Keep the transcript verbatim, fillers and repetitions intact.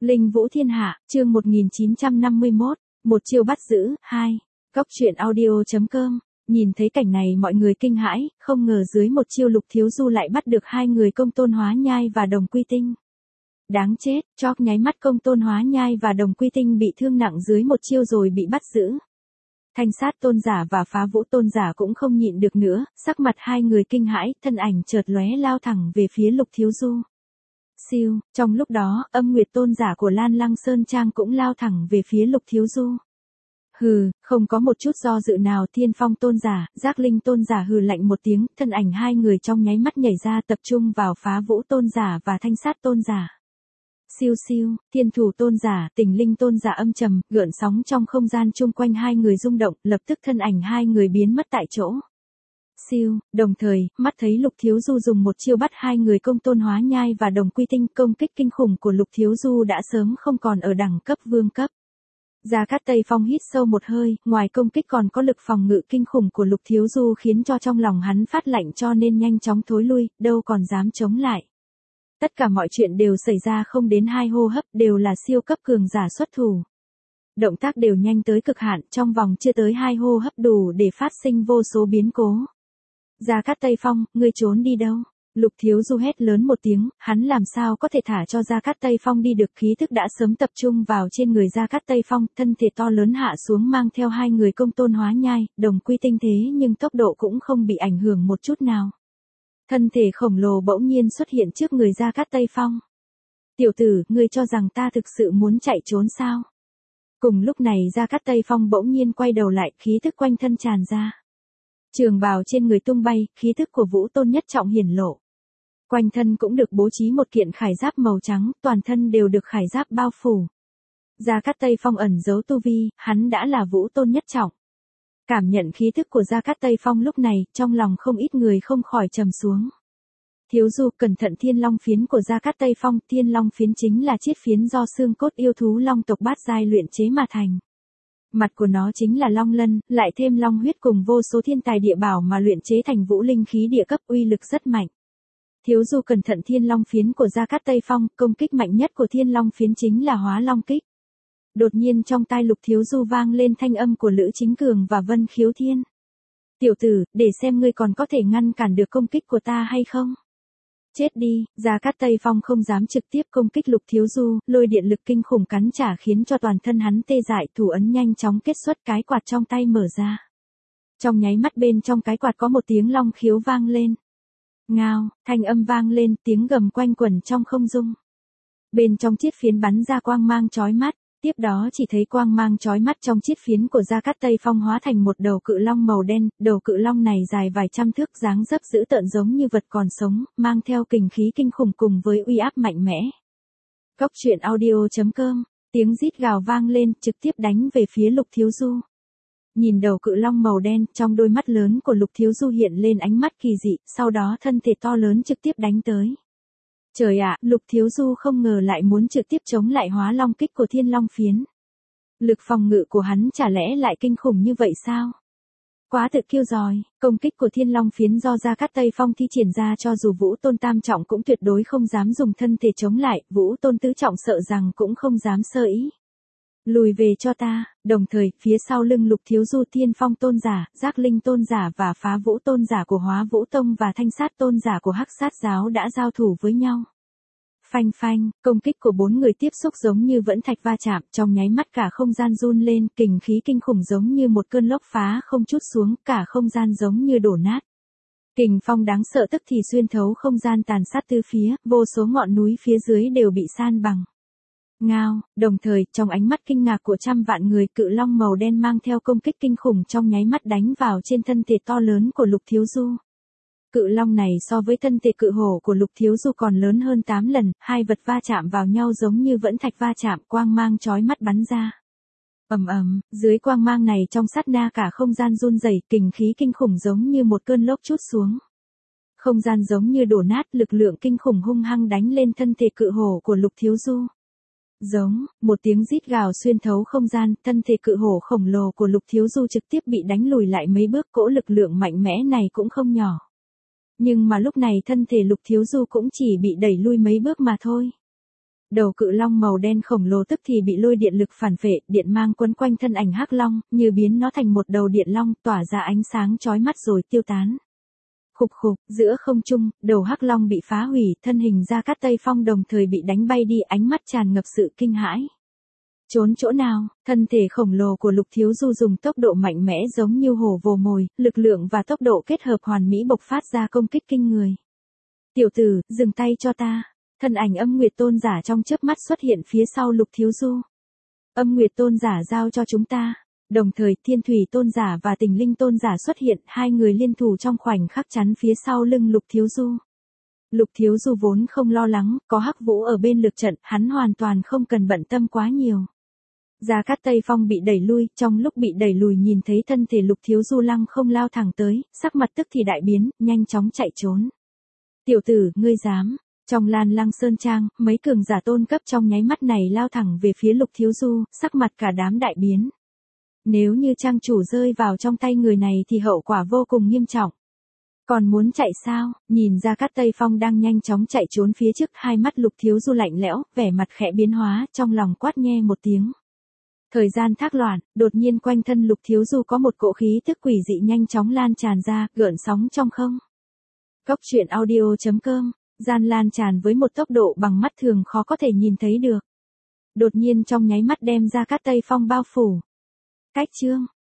Linh Vũ Thiên Hạ, chương một nghìn chín trăm năm mươi mốt, một chiêu bắt giữ, hai. Góc truyện audio.com, nhìn thấy cảnh này mọi người kinh hãi, không ngờ dưới một chiêu Lục Thiếu Du lại bắt được hai người Công Tôn Hóa Nhai và Đồng Quy Tinh. Đáng chết, chóp nháy mắt Công Tôn Hóa Nhai và Đồng Quy Tinh bị thương nặng dưới một chiêu rồi bị bắt giữ. Thanh Sát Tôn Giả và Phá Vũ Tôn Giả cũng không nhịn được nữa, sắc mặt hai người kinh hãi, thân ảnh chợt lóe lao thẳng về phía Lục Thiếu Du. Siêu, trong lúc đó, Âm Nguyệt Tôn Giả của Lan Lăng Sơn Trang cũng lao thẳng về phía Lục Thiếu Du. Hừ, không có một chút do dự nào. Thiên Phong Tôn Giả, Giác Linh Tôn Giả hừ lạnh một tiếng, thân ảnh hai người trong nháy mắt nhảy ra tập trung vào Phá Vũ Tôn Giả và Thanh Sát Tôn Giả. Siêu siêu, Thiên Thủ Tôn Giả, Tình Linh Tôn Giả âm trầm, gợn sóng trong không gian chung quanh hai người rung động, lập tức thân ảnh hai người biến mất tại chỗ. Siêu, đồng thời, mắt thấy Lục Thiếu Du dùng một chiêu bắt hai người Công Tôn Hóa Nhai và Đồng Quy Tinh, công kích kinh khủng của Lục Thiếu Du đã sớm không còn ở đẳng cấp vương cấp. Gia Cát Tây Phong hít sâu một hơi, ngoài công kích còn có lực phòng ngự kinh khủng của Lục Thiếu Du khiến cho trong lòng hắn phát lạnh cho nên nhanh chóng thối lui, đâu còn dám chống lại. Tất cả mọi chuyện đều xảy ra không đến hai hô hấp, đều là siêu cấp cường giả xuất thủ. Động tác đều nhanh tới cực hạn, trong vòng chưa tới hai hô hấp đủ để phát sinh vô số biến cố. Gia Cát Tây Phong, ngươi trốn đi đâu? Lục Thiếu Du hét lớn một tiếng, hắn làm sao có thể thả cho Gia Cát Tây Phong đi được, khí thức đã sớm tập trung vào trên người Gia Cát Tây Phong, thân thể to lớn hạ xuống mang theo hai người Công Tôn Hóa Nhai, Đồng Quy Tinh thế nhưng tốc độ cũng không bị ảnh hưởng một chút nào. Thân thể khổng lồ bỗng nhiên xuất hiện trước người Gia Cát Tây Phong. Tiểu tử, ngươi cho rằng ta thực sự muốn chạy trốn sao? Cùng lúc này Gia Cát Tây Phong bỗng nhiên quay đầu lại, khí thức quanh thân tràn ra. Trường bào trên người tung bay, khí thức của Vũ Tôn nhất trọng hiển lộ. Quanh thân cũng được bố trí một kiện khải giáp màu trắng, toàn thân đều được khải giáp bao phủ. Gia Cát Tây Phong ẩn giấu tu vi, hắn đã là Vũ Tôn nhất trọng. Cảm nhận khí thức của Gia Cát Tây Phong lúc này, trong lòng không ít người không khỏi trầm xuống. Thiếu Du, cẩn thận Thiên Long phiến của Gia Cát Tây Phong. Thiên Long phiến chính là chiết phiến do xương cốt yêu thú long tộc bát giai luyện chế mà thành. Mặt của nó chính là long lân, lại thêm long huyết cùng vô số thiên tài địa bảo mà luyện chế thành vũ linh khí địa cấp, uy lực rất mạnh. Thiếu Du cẩn thận Thiên Long phiến của Gia Cát Tây Phong, công kích mạnh nhất của Thiên Long phiến chính là Hóa Long kích. Đột nhiên trong tai Lục Thiếu Du vang lên thanh âm của Lữ Chính Cường và Vân Khiếu Thiên. Tiểu tử, để xem ngươi còn có thể ngăn cản được công kích của ta hay không? Chết đi. Gia Cát Tây Phong không dám trực tiếp công kích Lục Thiếu Du, lôi điện lực kinh khủng cắn trả khiến cho toàn thân hắn tê dại, thủ ấn nhanh chóng kết xuất, cái quạt trong tay mở ra. Trong nháy mắt bên trong cái quạt có một tiếng long khiếu vang lên. Ngao, thanh âm vang lên, tiếng gầm quanh quẩn trong không trung. Bên trong chiết phiến bắn ra quang mang chói mắt, tiếp đó chỉ thấy quang mang chói mắt trong chiết phiến của Gia Cát Tây Phong hóa thành một đầu cự long màu đen, đầu cự long này dài vài trăm thước, dáng dấp dữ tợn giống như vật còn sống, mang theo kình khí kinh khủng cùng với uy áp mạnh mẽ. Góc truyện audio.com, tiếng rít gào vang lên, trực tiếp đánh về phía Lục Thiếu Du. Nhìn đầu cự long màu đen, trong đôi mắt lớn của Lục Thiếu Du hiện lên ánh mắt kỳ dị, sau đó thân thể to lớn trực tiếp đánh tới. Trời ạ, Lục Thiếu Du không ngờ lại muốn trực tiếp chống lại Hóa Long kích của Thiên Long phiến. Lực phòng ngự của hắn chả lẽ lại kinh khủng như vậy sao? Quá tự kiêu giỏi, công kích của Thiên Long phiến do Gia Cát Tây Phong thi triển ra cho dù Vũ Tôn tam trọng cũng tuyệt đối không dám dùng thân thể chống lại, Vũ Tôn tứ trọng sợ rằng cũng không dám sơ ý. Lùi về cho ta. Đồng thời, phía sau lưng Lục Thiếu Du, Thiên Phong Tôn Giả, Giác Linh Tôn Giả và Phá Vũ Tôn Giả của Hóa Vũ Tông và Thanh Sát Tôn Giả của Hắc Sát Giáo đã giao thủ với nhau. Phanh phanh, công kích của bốn người tiếp xúc giống như vẫn thạch va chạm, trong nháy mắt cả không gian run lên, kình khí kinh khủng giống như một cơn lốc phá không trút xuống, cả không gian giống như đổ nát. Kình phong đáng sợ tức thì xuyên thấu không gian tàn sát tứ phía, vô số ngọn núi phía dưới đều bị san bằng. Ngao, đồng thời, trong ánh mắt kinh ngạc của trăm vạn người, cự long màu đen mang theo công kích kinh khủng trong nháy mắt đánh vào trên thân thể to lớn của Lục Thiếu Du. Cự long này so với thân thể cự hổ của Lục Thiếu Du còn lớn hơn tám lần, hai vật va chạm vào nhau giống như vẫn thạch va chạm, quang mang chói mắt bắn ra. Ầm ầm, dưới quang mang này trong sát na cả không gian run rẩy, kình khí kinh khủng giống như một cơn lốc trút xuống. Không gian giống như đổ nát, lực lượng kinh khủng hung hăng đánh lên thân thể cự hổ của Lục Thiếu Du. Giống, một tiếng rít gào xuyên thấu không gian, thân thể cự hổ khổng lồ của Lục Thiếu Du trực tiếp bị đánh lùi lại mấy bước, cỗ lực lượng mạnh mẽ này cũng không nhỏ. Nhưng mà lúc này thân thể Lục Thiếu Du cũng chỉ bị đẩy lui mấy bước mà thôi. Đầu cự long màu đen khổng lồ tức thì bị lôi điện lực phản phệ, điện mang quấn quanh thân ảnh hắc long, như biến nó thành một đầu điện long, tỏa ra ánh sáng chói mắt rồi tiêu tán. Khục khục, giữa không trung, đầu hắc long bị phá hủy, thân hình Gia Cát Tây Phong đồng thời bị đánh bay đi, ánh mắt tràn ngập sự kinh hãi. Trốn chỗ nào? Thân thể khổng lồ của Lục Thiếu Du dùng tốc độ mạnh mẽ giống như hổ vồ mồi, lực lượng và tốc độ kết hợp hoàn mỹ bộc phát ra công kích kinh người. Tiểu tử, dừng tay cho ta. Thân ảnh Âm Nguyệt Tôn giả trong chớp mắt xuất hiện phía sau Lục Thiếu Du. Âm Nguyệt Tôn giả giao cho chúng ta. Đồng thời, Thiên Thủy Tôn giả và Tình Linh Tôn giả xuất hiện, hai người liên thủ trong khoảnh khắc chắn phía sau lưng Lục Thiếu Du. Lục Thiếu Du vốn không lo lắng, có Hắc Vũ ở bên lực trận, hắn hoàn toàn không cần bận tâm quá nhiều. Gia Cát Tây Phong bị đẩy lui, trong lúc bị đẩy lùi nhìn thấy thân thể Lục Thiếu Du lăng không lao thẳng tới, sắc mặt tức thì đại biến, nhanh chóng chạy trốn. Tiểu tử, ngươi dám? Trong Lan Lăng Sơn Trang, mấy cường giả tôn cấp trong nháy mắt này lao thẳng về phía Lục Thiếu Du, sắc mặt cả đám đại biến. Nếu như trang chủ rơi vào trong tay người này thì hậu quả vô cùng nghiêm trọng. Còn muốn chạy sao? Nhìn Gia Cát Tây Phong đang nhanh chóng chạy trốn phía trước, hai mắt Lục Thiếu Du lạnh lẽo, vẻ mặt khẽ biến hóa, trong lòng quát nghe một tiếng. Thời gian thác loạn, đột nhiên quanh thân Lục Thiếu Du có một cỗ khí tức quỷ dị nhanh chóng lan tràn ra, gợn sóng trong không. Cốc truyện audio chấm com, gian lan tràn với một tốc độ bằng mắt thường khó có thể nhìn thấy được. Đột nhiên trong nháy mắt đem Gia Cát Tây Phong bao phủ. Cách chương,